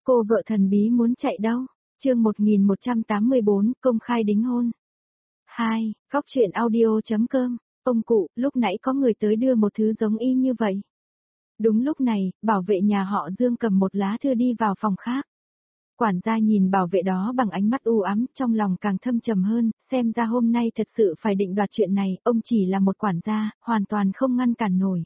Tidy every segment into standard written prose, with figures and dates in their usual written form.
cô vợ thần bí muốn chạy đâu? Chương 1184, công khai đính hôn. 2. Góc truyện audio.com. Ông cụ, lúc nãy có người tới đưa một thứ giống y như vậy. Đúng lúc này, bảo vệ nhà họ Dương cầm một lá thư đi vào phòng khác. Quản gia nhìn bảo vệ đó bằng ánh mắt u ám, trong lòng càng thâm trầm hơn, xem ra hôm nay thật sự phải định đoạt chuyện này, ông chỉ là một quản gia, hoàn toàn không ngăn cản nổi.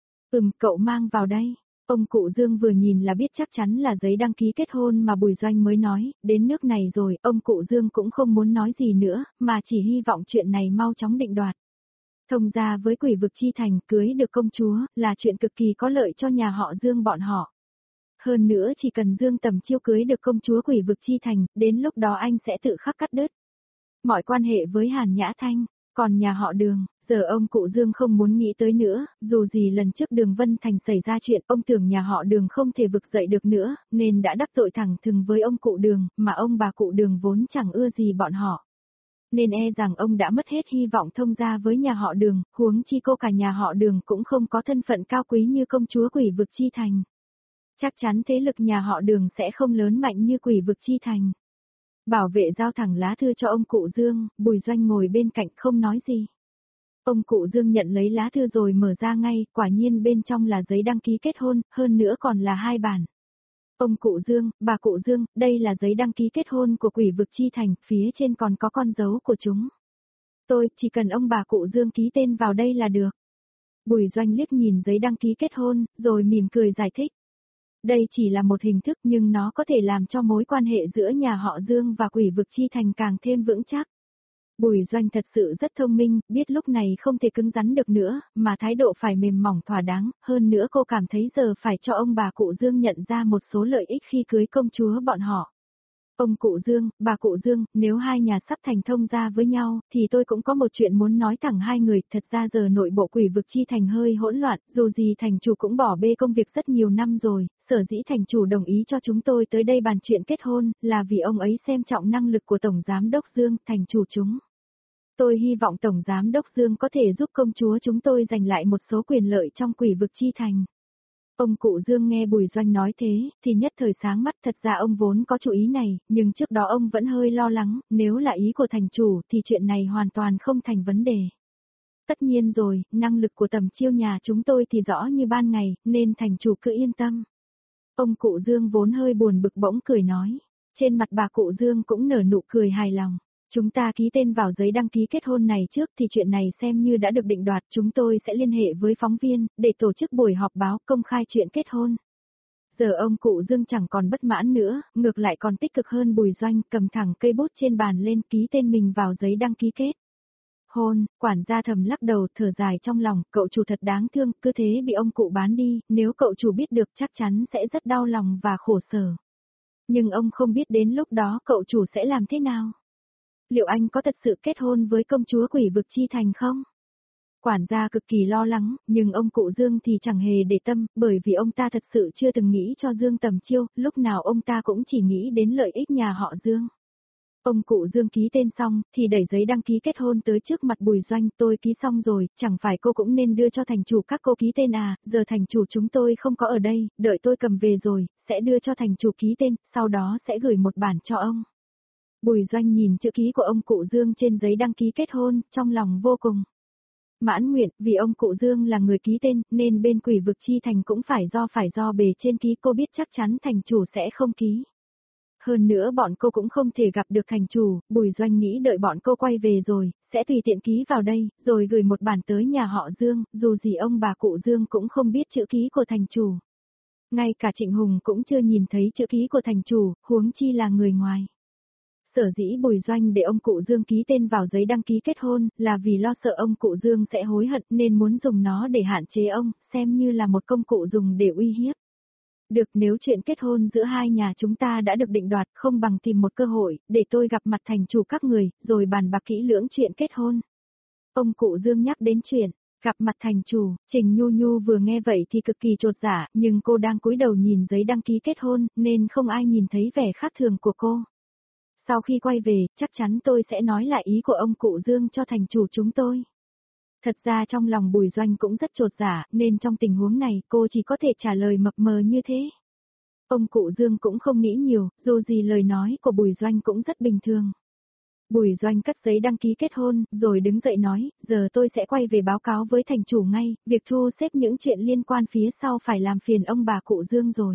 Cậu mang vào đây. Ông cụ Dương vừa nhìn là biết chắc chắn là giấy đăng ký kết hôn mà Bùi Doanh mới nói, đến nước này rồi, ông cụ Dương cũng không muốn nói gì nữa, mà chỉ hy vọng chuyện này mau chóng định đoạt. Thông gia với Quỷ Vực Chi Thành, cưới được công chúa, là chuyện cực kỳ có lợi cho nhà họ Dương bọn họ. Hơn nữa chỉ cần Dương Tầm Chiêu cưới được công chúa Quỷ Vực Chi Thành, đến lúc đó anh sẽ tự khắc cắt đứt mọi quan hệ với Hàn Nhã Thanh. Còn nhà họ Đường, giờ ông cụ Dương không muốn nghĩ tới nữa, dù gì lần trước Đường Vân Thành xảy ra chuyện, ông tưởng nhà họ Đường không thể vực dậy được nữa, nên đã đắc tội thẳng thừng với ông cụ Đường, mà ông bà cụ Đường vốn chẳng ưa gì bọn họ. Nên e rằng ông đã mất hết hy vọng thông gia với nhà họ Đường, huống chi cô cả nhà họ Đường cũng không có thân phận cao quý như công chúa Quỷ Vực Chi Thành. Chắc chắn thế lực nhà họ Đường sẽ không lớn mạnh như Quỷ Vực Chi Thành. Bảo vệ giao thẳng lá thư cho ông cụ Dương, Bùi Doanh ngồi bên cạnh không nói gì. Ông cụ Dương nhận lấy lá thư rồi mở ra ngay, quả nhiên bên trong là giấy đăng ký kết hôn, hơn nữa còn là 2 bản. Ông cụ Dương, bà cụ Dương, đây là giấy đăng ký kết hôn của Quỷ Vực Chi Thành, phía trên còn có con dấu của chúng. Tôi chỉ cần ông bà cụ Dương ký tên vào đây là được. Bùi Doanh liếc nhìn giấy đăng ký kết hôn, rồi mỉm cười giải thích. Đây chỉ là một hình thức nhưng nó có thể làm cho mối quan hệ giữa nhà họ Dương và Quỷ Vực Chi Thành càng thêm vững chắc. Bùi Doanh thật sự rất thông minh, biết lúc này không thể cứng rắn được nữa, mà thái độ phải mềm mỏng thỏa đáng, hơn nữa cô cảm thấy giờ phải cho ông bà cụ Dương nhận ra một số lợi ích khi cưới công chúa bọn họ. Ông cụ Dương, bà cụ Dương, nếu hai nhà sắp thành thông gia với nhau, thì tôi cũng có một chuyện muốn nói thẳng hai người, thật ra giờ nội bộ Quỷ Vực Chi Thành hơi hỗn loạn, dù gì thành chủ cũng bỏ bê công việc rất nhiều năm rồi, sở dĩ thành chủ đồng ý cho chúng tôi tới đây bàn chuyện kết hôn, là vì ông ấy xem trọng năng lực của Tổng Giám Đốc Dương, thành chủ chúng. Tôi hy vọng Tổng Giám Đốc Dương có thể giúp công chúa chúng tôi giành lại một số quyền lợi trong Quỷ Vực Chi Thành. Ông cụ Dương nghe Bùi Doanh nói thế, thì nhất thời sáng mắt, thật ra ông vốn có chủ ý này, nhưng trước đó ông vẫn hơi lo lắng, nếu là ý của thành chủ thì chuyện này hoàn toàn không thành vấn đề. Tất nhiên rồi, năng lực của Tầm Chiêu nhà chúng tôi thì rõ như ban ngày, nên thành chủ cứ yên tâm. Ông cụ Dương vốn hơi buồn bực bỗng cười nói, trên mặt bà cụ Dương cũng nở nụ cười hài lòng. Chúng ta ký tên vào giấy đăng ký kết hôn này trước thì chuyện này xem như đã được định đoạt, chúng tôi sẽ liên hệ với phóng viên, để tổ chức buổi họp báo công khai chuyện kết hôn. Giờ ông cụ Dương chẳng còn bất mãn nữa, ngược lại còn tích cực hơn Bùi Doanh, cầm thẳng cây bút trên bàn lên ký tên mình vào giấy đăng ký kết hôn. Quản gia thầm lắc đầu thở dài trong lòng, cậu chủ thật đáng thương, cứ thế bị ông cụ bán đi, nếu cậu chủ biết được chắc chắn sẽ rất đau lòng và khổ sở. Nhưng ông không biết đến lúc đó cậu chủ sẽ làm thế nào. Liệu anh có thật sự kết hôn với công chúa Quỷ Vực Chi Thành không? Quản gia cực kỳ lo lắng, nhưng ông cụ Dương thì chẳng hề để tâm, bởi vì ông ta thật sự chưa từng nghĩ cho Dương Tầm Chiêu, lúc nào ông ta cũng chỉ nghĩ đến lợi ích nhà họ Dương. Ông cụ Dương ký tên xong, thì đẩy giấy đăng ký kết hôn tới trước mặt Bùi Doanh, tôi ký xong rồi, chẳng phải cô cũng nên đưa cho thành chủ các cô ký tên à, giờ thành chủ chúng tôi không có ở đây, đợi tôi cầm về rồi, sẽ đưa cho thành chủ ký tên, sau đó sẽ gửi một bản cho ông. Bùi Doanh nhìn chữ ký của ông cụ Dương trên giấy đăng ký kết hôn, trong lòng vô cùng mãn nguyện, vì ông cụ Dương là người ký tên, nên bên Quỷ Vực Chi Thành cũng phải do bề trên ký, cô biết chắc chắn thành chủ sẽ không ký. Hơn nữa bọn cô cũng không thể gặp được thành chủ, Bùi Doanh nghĩ đợi bọn cô quay về rồi, sẽ tùy tiện ký vào đây, rồi gửi một bản tới nhà họ Dương, dù gì ông bà cụ Dương cũng không biết chữ ký của thành chủ. Ngay cả Trịnh Hùng cũng chưa nhìn thấy chữ ký của thành chủ, huống chi là người ngoài. Sở dĩ Bùi Doanh để ông cụ Dương ký tên vào giấy đăng ký kết hôn, là vì lo sợ ông cụ Dương sẽ hối hận nên muốn dùng nó để hạn chế ông, xem như là một công cụ dùng để uy hiếp. Được, nếu chuyện kết hôn giữa hai nhà chúng ta đã được định đoạt, không bằng tìm một cơ hội, để tôi gặp mặt thành chủ các người, rồi bàn bạc kỹ lưỡng chuyện kết hôn. Ông cụ Dương nhắc đến chuyện gặp mặt thành chủ, Trình Nhu Nhu vừa nghe vậy thì cực kỳ chột dạ, nhưng cô đang cúi đầu nhìn giấy đăng ký kết hôn, nên không ai nhìn thấy vẻ khác thường của cô. Sau khi quay về, chắc chắn tôi sẽ nói lại ý của ông cụ Dương cho thành chủ chúng tôi. Thật ra trong lòng Bùi Doanh cũng rất chột dạ, nên trong tình huống này cô chỉ có thể trả lời mập mờ như thế. Ông cụ Dương cũng không nghĩ nhiều, dù gì lời nói của Bùi Doanh cũng rất bình thường. Bùi Doanh cắt giấy đăng ký kết hôn, rồi đứng dậy nói, giờ tôi sẽ quay về báo cáo với thành chủ ngay, việc thu xếp những chuyện liên quan phía sau phải làm phiền ông bà cụ Dương rồi.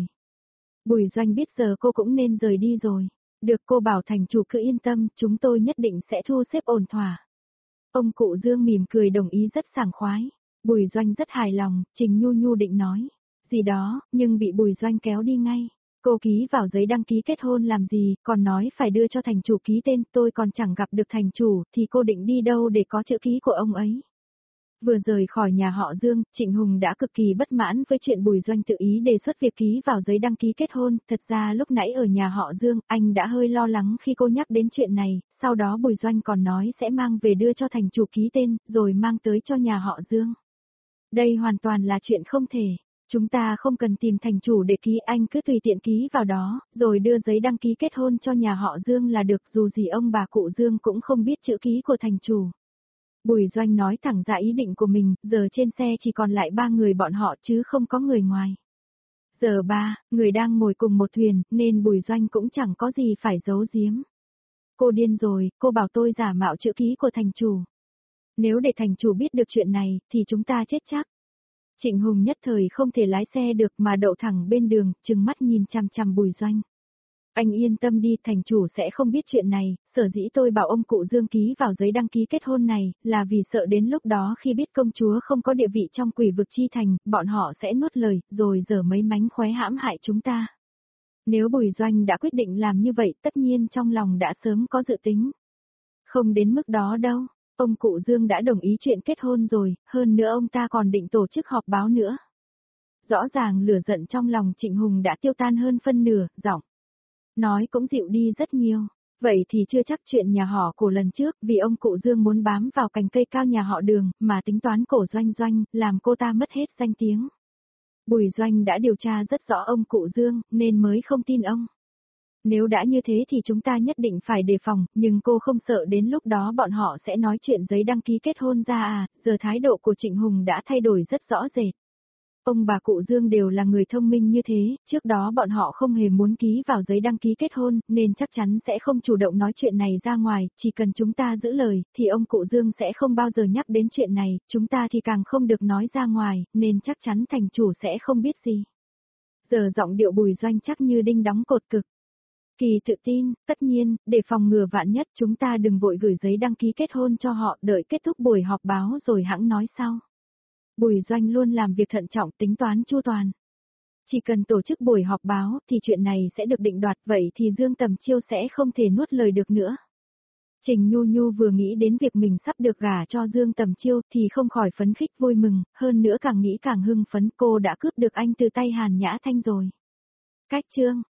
Bùi Doanh biết giờ cô cũng nên rời đi rồi. Được, cô bảo thành chủ cứ yên tâm, chúng tôi nhất định sẽ thu xếp ổn thỏa. Ông cụ Dương mỉm cười đồng ý rất sảng khoái. Bùi Doanh rất hài lòng, Trình Nhu Nhu định nói gì đó, nhưng bị Bùi Doanh kéo đi ngay. Cô ký vào giấy đăng ký kết hôn làm gì, còn nói phải đưa cho thành chủ ký tên, tôi còn chẳng gặp được thành chủ, thì cô định đi đâu để có chữ ký của ông ấy. Vừa rời khỏi nhà họ Dương, Trịnh Hùng đã cực kỳ bất mãn với chuyện Bùi Doanh tự ý đề xuất việc ký vào giấy đăng ký kết hôn, thật ra lúc nãy ở nhà họ Dương, anh đã hơi lo lắng khi cô nhắc đến chuyện này, sau đó Bùi Doanh còn nói sẽ mang về đưa cho thành chủ ký tên, rồi mang tới cho nhà họ Dương. Đây hoàn toàn là chuyện không thể. Chúng ta không cần tìm thành chủ để ký, anh cứ tùy tiện ký vào đó, rồi đưa giấy đăng ký kết hôn cho nhà họ Dương là được, dù gì ông bà cụ Dương cũng không biết chữ ký của thành chủ. Bùi Doanh nói thẳng ra ý định của mình, giờ trên xe chỉ còn lại 3 người bọn họ chứ không có người ngoài. Giờ 3 người đang ngồi cùng một thuyền, nên Bùi Doanh cũng chẳng có gì phải giấu giếm. Cô điên rồi, cô bảo tôi giả mạo chữ ký của thành chủ. Nếu để thành chủ biết được chuyện này, thì chúng ta chết chắc. Trịnh Hùng nhất thời không thể lái xe được mà đậu thẳng bên đường, trừng mắt nhìn chằm chằm Bùi Doanh. Anh yên tâm đi, thành chủ sẽ không biết chuyện này, sở dĩ tôi bảo ông cụ Dương ký vào giấy đăng ký kết hôn này, là vì sợ đến lúc đó khi biết công chúa không có địa vị trong Quỷ vực chi thành, bọn họ sẽ nuốt lời, rồi giở mấy mánh khóe hãm hại chúng ta. Nếu Bùi Doanh đã quyết định làm như vậy, tất nhiên trong lòng đã sớm có dự tính. Không đến mức đó đâu. Ông cụ Dương đã đồng ý chuyện kết hôn rồi, hơn nữa ông ta còn định tổ chức họp báo nữa. Rõ ràng lửa giận trong lòng Trịnh Hùng đã tiêu tan hơn phân nửa, giọng nói cũng dịu đi rất nhiều. Vậy thì chưa chắc chuyện nhà họ Cổ lần trước, vì ông cụ Dương muốn bám vào cành cây cao nhà họ Đường, mà tính toán Cổ Doanh Doanh, làm cô ta mất hết danh tiếng. Bùi Doanh đã điều tra rất rõ ông cụ Dương, nên mới không tin ông. Nếu đã như thế thì chúng ta nhất định phải đề phòng, nhưng cô không sợ đến lúc đó bọn họ sẽ nói chuyện giấy đăng ký kết hôn ra à, giờ thái độ của Trịnh Hùng đã thay đổi rất rõ rệt. Ông bà cụ Dương đều là người thông minh như thế, trước đó bọn họ không hề muốn ký vào giấy đăng ký kết hôn, nên chắc chắn sẽ không chủ động nói chuyện này ra ngoài, chỉ cần chúng ta giữ lời, thì ông cụ Dương sẽ không bao giờ nhắc đến chuyện này, chúng ta thì càng không được nói ra ngoài, nên chắc chắn thành chủ sẽ không biết gì. Giờ giọng điệu Bùi Doanh chắc như đinh đóng cột cực. Kỳ tự tin, tất nhiên, để phòng ngừa vạn nhất chúng ta đừng vội gửi giấy đăng ký kết hôn cho họ, đợi kết thúc buổi họp báo rồi hẵng nói sau. Bùi Doanh luôn làm việc thận trọng, tính toán chu toàn. Chỉ cần tổ chức buổi họp báo thì chuyện này sẽ được định đoạt, vậy thì Dương Tầm Chiêu sẽ không thể nuốt lời được nữa. Trình Nhu Nhu vừa nghĩ đến việc mình sắp được gả cho Dương Tầm Chiêu thì không khỏi phấn khích vui mừng, hơn nữa càng nghĩ càng hưng phấn, cô đã cướp được anh từ tay Hàn Nhã Thanh rồi. Cách chương